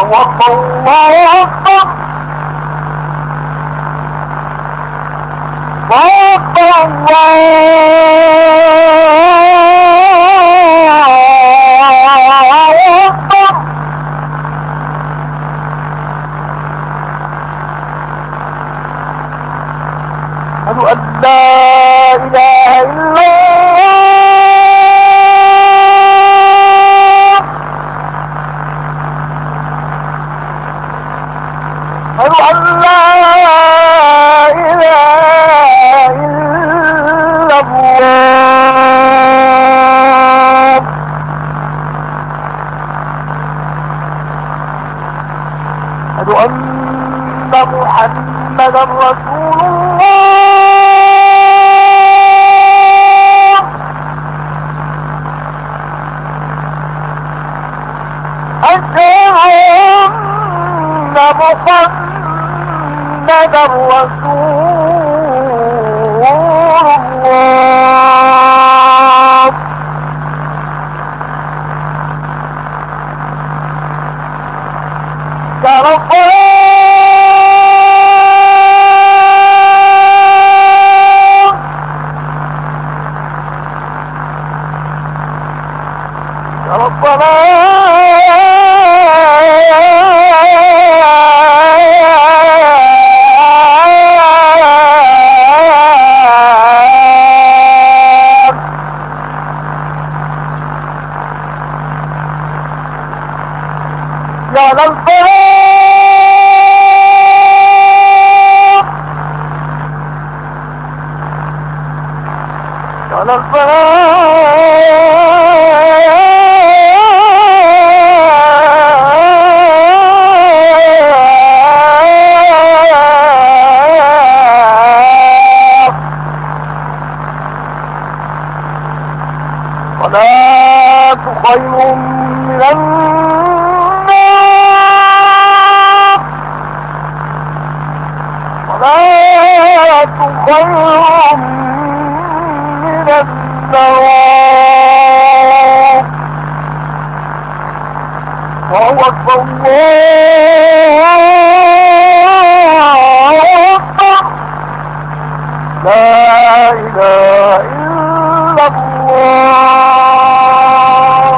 الله أكبر أشهد أن لا إله إلا الله أشهد أن لا إله إلا الله أشهد أن محمدا رسول الله أشهد أن محمدا رسول الله على الفلاح على الفلاح صلاة خير من صلاة خير من النوم وهو أكبر الله أكبر لا إله